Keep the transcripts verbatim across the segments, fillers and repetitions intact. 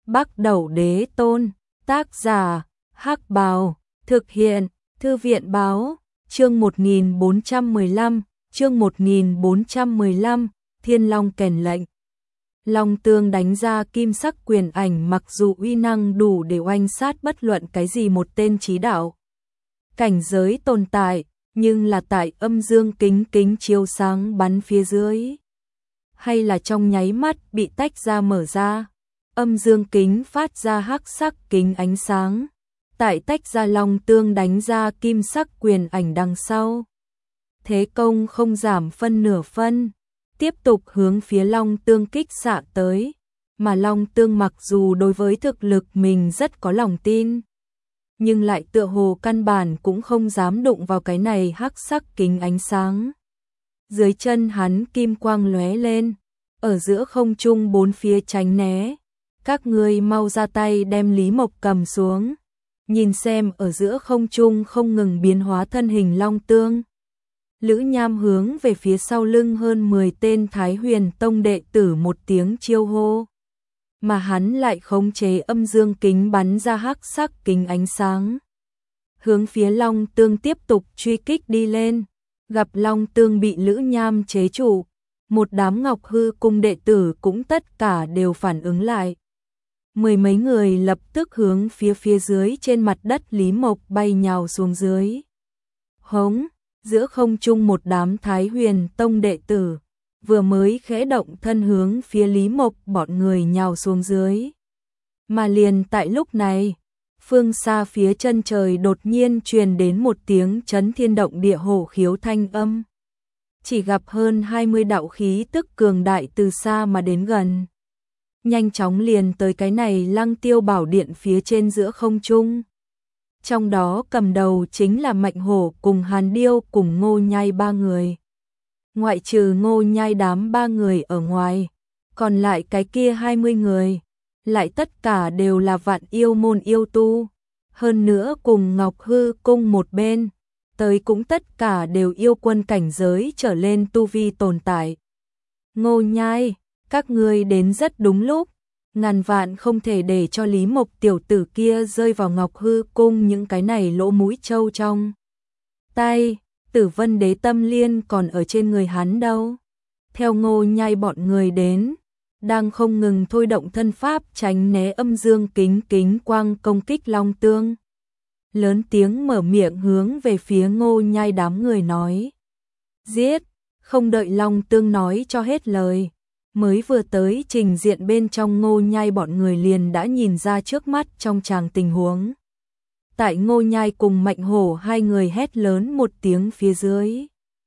Bắc Đẩu Đế Tôn, tác giả, Hắc Bào, thực hiện, Thư viện Báo, chương một nghìn bốn trăm mười lăm, chương một nghìn bốn trăm mười lăm, Thiên Long kèn lệnh. Long Tương đánh ra kim sắc quyền ảnh mặc dù uy năng đủ để oanh sát bất luận cái gì một tên chí đạo cảnh giới tồn tại, nhưng là tại âm dương kính kính chiếu sáng bắn phía dưới, hay là trong nháy mắt bị tách ra mở ra, âm dương kính phát ra hắc sắc kính ánh sáng, tại tách ra Long Tương đánh ra kim sắc quyền ảnh đằng sau. Thế công không giảm phân nửa phân, tiếp tục hướng phía Long Tương kích xạ tới, mà Long Tương mặc dù đối với thực lực mình rất có lòng tin, nhưng lại tựa hồ căn bản cũng không dám đụng vào cái này hắc sắc kính ánh sáng. Dưới chân hắn kim quang lóe lên, ở giữa không trung bốn phía tránh né, các ngươi mau ra tay đem Lý Mộc cầm xuống. Nhìn xem ở giữa không trung không ngừng biến hóa thân hình Long Tương, Lữ Nham hướng về phía sau lưng hơn mười tên Thái Huyền Tông đệ tử một tiếng chiêu hô, mà hắn lại khống chế âm dương kính bắn ra hắc sắc kính ánh sáng, hướng phía Long Tương tiếp tục truy kích đi lên. Gặp Long Tương bị Lữ Nham chế trụ, một đám Ngọc Hư cung đệ tử cũng tất cả đều phản ứng lại. Mười mấy người lập tức hướng phía phía dưới trên mặt đất Lý Mộc bay nhào xuống dưới. Hống, giữa không trung một đám Thái Huyền Tông đệ tử vừa mới khẽ động thân hướng phía Lý Mộc bọn người nhào xuống dưới. Mà liền tại lúc này, phương xa phía chân trời đột nhiên truyền đến một tiếng chấn thiên động địa hổ khiếu thanh âm. Chỉ gặp hơn hai mươi đạo khí tức cường đại từ xa mà đến gần, nhanh chóng liền tới cái này Lăng Tiêu Bảo Điện phía trên giữa không trung. Trong đó cầm đầu chính là Mạnh Hổ cùng Hàn Điêu cùng Ngô Nhai ba người. Ngoại trừ Ngô Nhai đám ba người ở ngoài, còn lại cái kia hai mươi người, lại tất cả đều là Vạn Yêu môn yêu tu, hơn nữa cùng Ngọc Hư cung một bên, tới cũng tất cả đều yêu quân cảnh giới trở lên tu vi tồn tại. Ngô Nhai, các ngươi đến rất đúng lúc, ngàn vạn không thể để cho Lý Mộc tiểu tử kia rơi vào Ngọc Hư cung những cái này lỗ mũi trâu trong tay. Tử Vân Đế tâm liên còn ở trên người hắn đâu. Theo Ngô Nhai bọn người đến, đang không ngừng thôi động thân pháp tránh né âm dương kính kính quang công kích Long Tương. Lớn tiếng mở miệng hướng về phía Ngô Nhai đám người nói: giết! Không đợi Long Tương nói cho hết lời, mới vừa tới trình diện bên trong Ngô Nhai bọn người liền đã nhìn ra trước mắt trong tràng tình huống. Tại Ngô Nhai cùng Mạnh Hổ hai người hét lớn một tiếng phía dưới,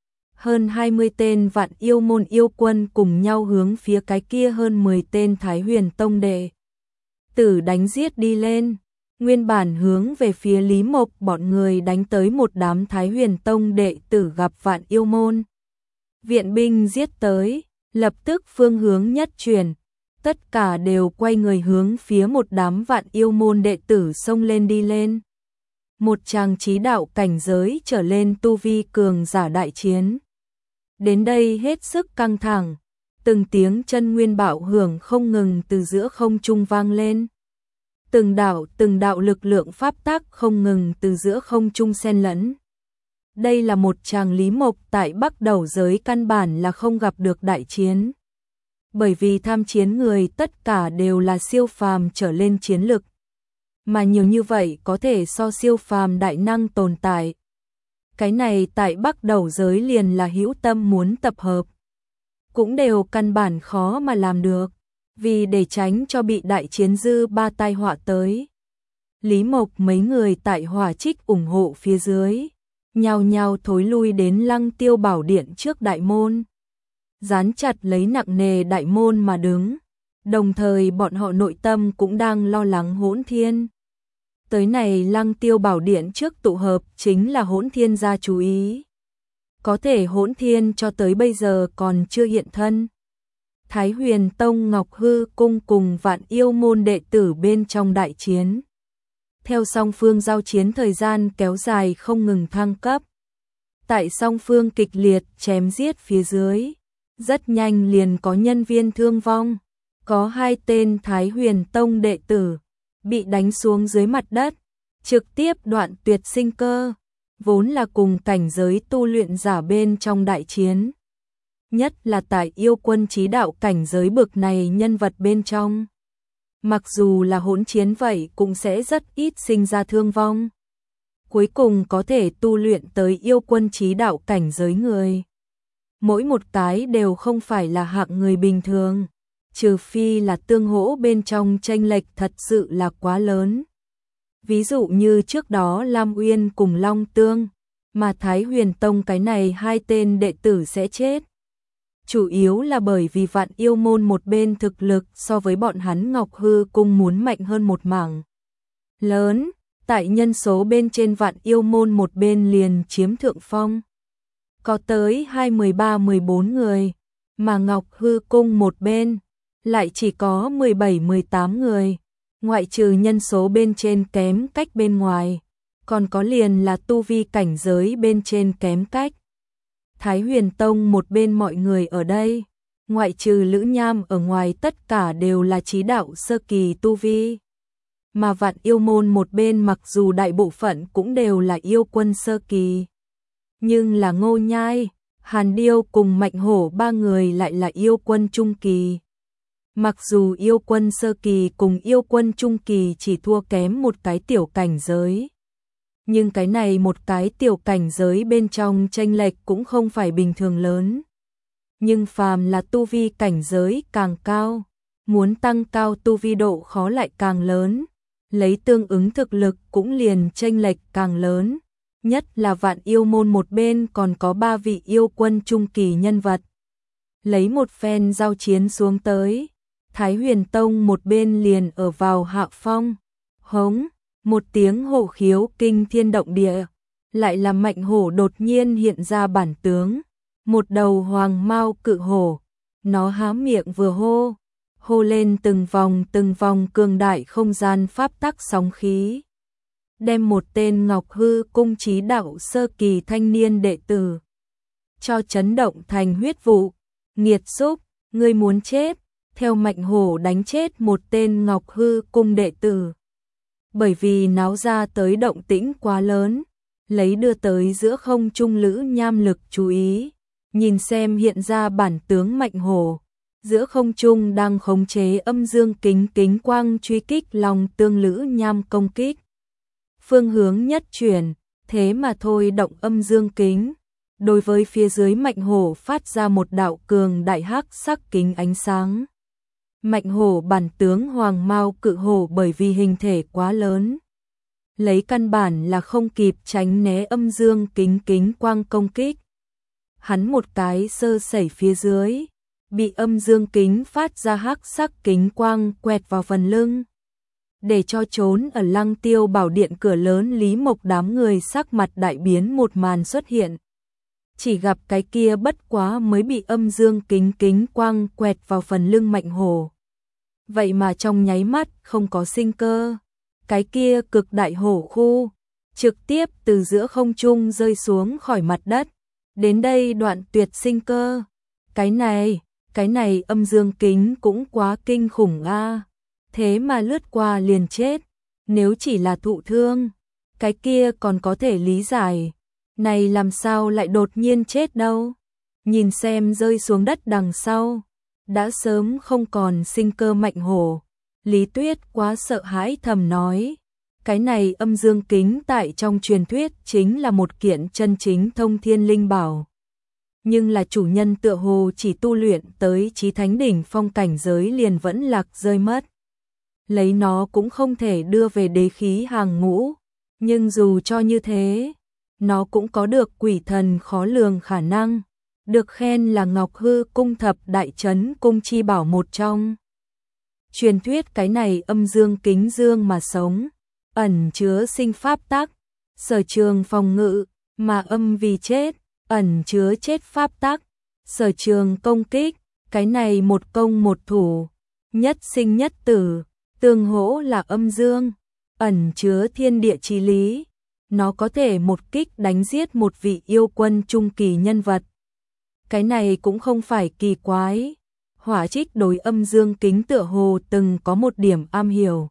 hơn hai mươi tên Vạn Yêu môn yêu quân cùng nhau hướng phía cái kia hơn mười tên Thái Huyền Tông đệ tử đánh giết đi lên. Nguyên bản hướng về phía Lý Mộc bọn người đánh tới một đám Thái Huyền Tông đệ tử gặp Vạn Yêu môn viện binh giết tới, lập tức phương hướng nhất chuyển, tất cả đều quay người hướng phía một đám Vạn Yêu môn đệ tử xông lên đi lên. Một tràng chí đạo cảnh giới trở lên tu vi cường giả đại chiến. Đến đây hết sức căng thẳng, từng tiếng chân nguyên bạo hưởng không ngừng từ giữa không trung vang lên. Từng đạo từng đạo lực lượng pháp tắc không ngừng từ giữa không trung xen lẫn. Đây là một tràng Lý Mộc tại Bắc Đẩu giới căn bản là không gặp được đại chiến. Bởi vì tham chiến người tất cả đều là siêu phàm trở lên chiến lực, mà nhiều như vậy có thể so siêu phàm đại năng tồn tại. Cái này tại Bắc Đẩu giới liền là hữu tâm muốn tập hợp, cũng đều căn bản khó mà làm được, vì để tránh cho bị đại chiến dư ba tai họa tới. Lý Mộc mấy người tại Hỏa Trích ủng hộ phía dưới, nhao nhao thối lui đến Lăng Tiêu Bảo Điện trước đại môn, dán chặt lấy nặng nề đại môn mà đứng, đồng thời bọn họ nội tâm cũng đang lo lắng Hỗn Thiên. Tới này Lăng Tiêu Bảo Điện trước tụ hợp chính là Hỗn Thiên gia chú ý. Có thể Hỗn Thiên cho tới bây giờ còn chưa hiện thân. Thái Huyền Tông Ngọc Hư cung cùng Vạn Yêu môn đệ tử bên trong đại chiến. Theo song phương giao chiến thời gian kéo dài không ngừng thăng cấp. Tại song phương kịch liệt chém giết phía dưới, rất nhanh liền có nhân viên thương vong. có hai tên Thái Huyền Tông đệ tử bị đánh xuống dưới mặt đất, trực tiếp đoạn tuyệt sinh cơ, vốn là cùng cảnh giới tu luyện giả bên trong đại chiến. Nhất là tại yêu quân chí đạo cảnh giới bực này nhân vật bên trong. Mặc dù là hỗn chiến vậy cũng sẽ rất ít sinh ra thương vong. Cuối cùng có thể tu luyện tới yêu quân chí đạo cảnh giới người. Mỗi một cái đều không phải là hạng người bình thường, trừ phi là tương hỗ bên trong chênh lệch thật sự là quá lớn. Ví dụ như trước đó Lam Uyên cùng Long Tương, mà Thái Huyền Tông cái này hai tên đệ tử sẽ chết. Chủ yếu là bởi vì Vạn Yêu Môn một bên thực lực so với bọn hắn Ngọc Hư Cung muốn mạnh hơn một mảng lớn, tại nhân số bên trên Vạn Yêu Môn một bên liền chiếm thượng phong. Có tới hai mười ba mười bốn người, mà Ngọc Hư Cung một bên lại chỉ có mười bảy mười tám người, ngoại trừ nhân số bên trên kém cách bên ngoài, còn có liền là tu vi cảnh giới bên trên kém cách. Thái Huyền Tông một bên mọi người ở đây, ngoại trừ Lữ Nham ở ngoài tất cả đều là chí đạo sơ kỳ tu vi. Mà Vạn Yêu Môn một bên mặc dù đại bộ phận cũng đều là yêu quân sơ kỳ, nhưng là Ngô Nhai, Hàn Điêu cùng Mạnh Hổ ba người lại là yêu quân trung kỳ. Mặc dù yêu quân sơ kỳ cùng yêu quân trung kỳ chỉ thua kém một cái tiểu cảnh giới, nhưng cái này một cái tiểu cảnh giới bên trong chênh lệch cũng không phải bình thường lớn. Nhưng phàm là tu vi cảnh giới càng cao, muốn tăng cao tu vi độ khó lại càng lớn, lấy tương ứng thực lực cũng liền chênh lệch càng lớn. Nhất là Vạn Yêu Môn một bên còn có ba vị yêu quân trung kỳ nhân vật. Lấy một phen giao chiến xuống tới, Thái Huyền Tông một bên liền ở vào hạ phong. Hống, một tiếng hổ khiếu kinh thiên động địa, lại là Mạnh Hổ đột nhiên hiện ra bản tướng, một đầu hoàng mao cự hổ, nó há miệng vừa hô, hô lên từng vòng từng vòng cường đại không gian pháp tắc sóng khí, đem một tên Ngọc Hư Cung chí đạo sơ kỳ thanh niên đệ tử cho chấn động thành huyết vụ. Nghiệt xúc, ngươi muốn chết. Theo Mạnh Hổ đánh chết một tên Ngọc Hư Cung đệ tử. Bởi vì náo ra tới động tĩnh quá lớn, lấy đưa tới giữa không trung Lữ Nham lực chú ý, nhìn xem hiện ra bản tướng Mạnh Hổ, giữa không trung đang khống chế âm dương kính kính quang truy kích Long Tương Lữ Nham công kích. Phương hướng nhất chuyển, thế mà thôi động âm dương kính, đối với phía dưới Mạnh Hổ phát ra một đạo cường đại hắc sắc kính ánh sáng. Mạnh Hổ bản tướng hoàng mao cự hổ bởi vì hình thể quá lớn, lấy căn bản là không kịp tránh né âm dương kính kính quang công kích. Hắn một cái sơ sẩy phía dưới, bị âm dương kính phát ra hắc sắc kính quang quẹt vào phần lưng. Để cho trốn ở Lăng Tiêu Bảo Điện cửa lớn Lý Mộc đám người sắc mặt đại biến một màn xuất hiện. Chỉ gặp cái kia bất quá mới bị âm dương kính kính quang quẹt vào phần lưng Mạnh Hổ. Vậy mà trong nháy mắt không có sinh cơ. Cái kia cực đại hổ khu, trực tiếp từ giữa không trung rơi xuống khỏi mặt đất. Đến đây đoạn tuyệt sinh cơ. Cái này, cái này âm dương kính cũng quá kinh khủng a. Thế mà lướt qua liền chết. Nếu chỉ là thụ thương, cái kia còn có thể lý giải. Này làm sao lại đột nhiên chết đâu. Nhìn xem rơi xuống đất đằng sau, đã sớm không còn sinh cơ Mạnh Hổ. Lý Tuyết quá sợ hãi thầm nói, cái này âm dương kính tại trong truyền thuyết chính là một kiện chân chính thông thiên linh bảo. Nhưng là chủ nhân tựa hồ chỉ tu luyện tới chí thánh đỉnh phong cảnh giới liền vẫn lạc rơi mất. Lấy nó cũng không thể đưa về đế khí hàng ngũ, nhưng dù cho như thế, nó cũng có được quỷ thần khó lường khả năng, được khen là Ngọc Hư Cung thập đại trấn cung chi bảo một trong. Truyền thuyết cái này âm dương kính dương mà sống, ẩn chứa sinh pháp tắc, sở trường phòng ngự, mà âm vì chết, ẩn chứa chết pháp tắc, sở trường công kích, cái này một công một thủ, nhất sinh nhất tử, tương hỗ là âm dương, ẩn chứa thiên địa chí lý. Nó có thể một kích đánh giết một vị yêu quân trung kỳ nhân vật. Cái này cũng không phải kỳ quái. Hỏa Trích đối Âm Dương Kính tựa hồ từng có một điểm am hiểu.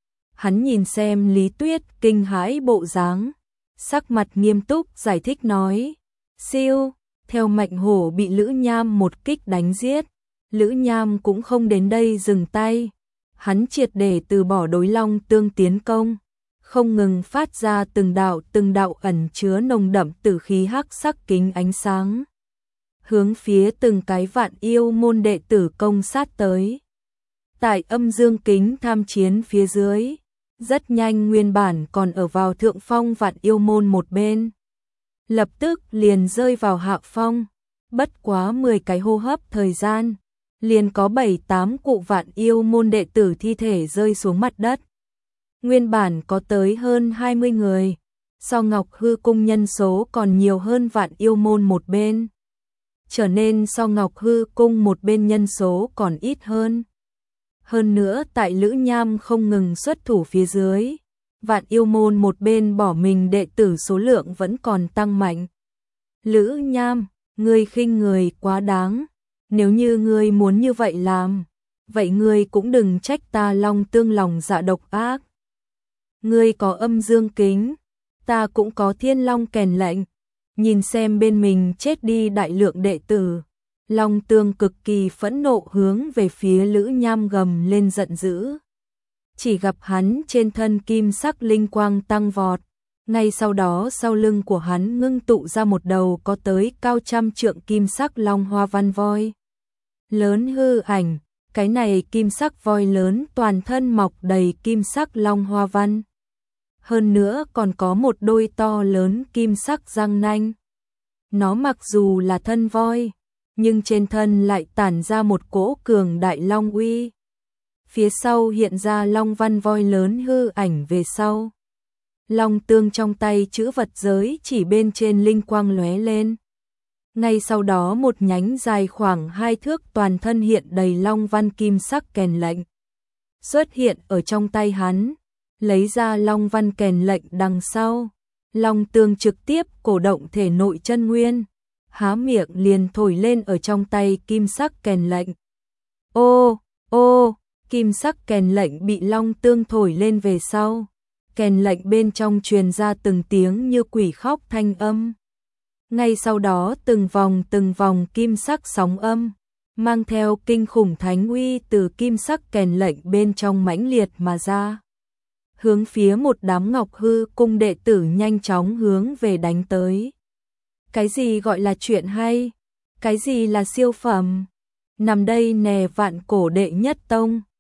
Hắn nhìn xem Lý Tuyết kinh hãi bộ dáng, sắc mặt nghiêm túc giải thích nói, siêu, theo Mạnh Hổ bị Lữ Nham một kích đánh giết, Lữ Nham cũng không đến đây dừng tay, hắn triệt để từ bỏ đối Long Tương tiến công, không ngừng phát ra từng đạo từng đạo ẩn chứa nồng đậm tử khí hắc sắc kính ánh sáng, hướng phía từng cái Vạn Yêu môn đệ tử công sát tới. Tại Âm Dương Kính tham chiến phía dưới, rất nhanh nguyên bản còn ở vào thượng phong Vạn Yêu môn một bên, lập tức liền rơi vào hạ phong, bất quá mười cái hô hấp thời gian, liền có bảy tám cụ Vạn Yêu môn đệ tử thi thể rơi xuống mặt đất. Nguyên bản có tới hơn hai mươi người, so Ngọc Hư cung nhân số còn nhiều hơn Vạn Yêu môn một bên, trở nên so Ngọc Hư cung một bên nhân số còn ít hơn. Hơn nữa tại Lữ Nham không ngừng xuất thủ phía dưới, Vạn Yêu môn một bên bỏ mình đệ tử số lượng vẫn còn tăng mạnh. Lữ Nham, ngươi khinh người quá đáng, nếu như ngươi muốn như vậy làm, vậy ngươi cũng đừng trách ta Long Tương lòng dạ độc ác. Ngươi có Âm Dương Kính, ta cũng có Thiên Long kèn lệnh, nhìn xem bên mình chết đi đại lượng đệ tử, Long Tương cực kỳ phẫn nộ hướng về phía Lữ Nham gầm lên giận dữ. Chỉ gặp hắn trên thân kim sắc linh quang tăng vọt, ngay sau đó sau lưng của hắn ngưng tụ ra một đầu có tới cao trăm trượng kim sắc long hoa văn voi. Lớn hư ảnh, cái này kim sắc voi lớn toàn thân mọc đầy kim sắc long hoa văn. Hơn nữa còn có một đôi to lớn kim sắc răng nanh. Nó mặc dù là thân voi, nhưng trên thân lại tản ra một cỗ cường đại long uy. Phía sau hiện ra long văn voi lớn hư ảnh về sau. Long Tương trong tay chữ vật giới chỉ bên trên linh quang lóe lên. Ngay sau đó một nhánh dài khoảng hai thước toàn thân hiện đầy long văn kim sắc kèn lệnh xuất hiện ở trong tay hắn, lấy ra long văn kèn lệnh đằng sau. Long Tương trực tiếp cổ động thể nội chân nguyên, há miệng liền thổi lên ở trong tay kim sắc kèn lệnh. Ô, ô, kim sắc kèn lệnh bị Long Tương thổi lên về sau, kèn lệnh bên trong truyền ra từng tiếng như quỷ khóc thanh âm. Ngay sau đó từng vòng từng vòng kim sắc sóng âm, mang theo kinh khủng thánh uy từ kim sắc kèn lệnh bên trong mãnh liệt mà ra. Hướng phía một đám Ngọc Hư cung đệ tử nhanh chóng hướng về đánh tới. Cái gì gọi là chuyện hay? Cái gì là siêu phẩm? Nằm đây nè Vạn Cổ đệ nhất tông.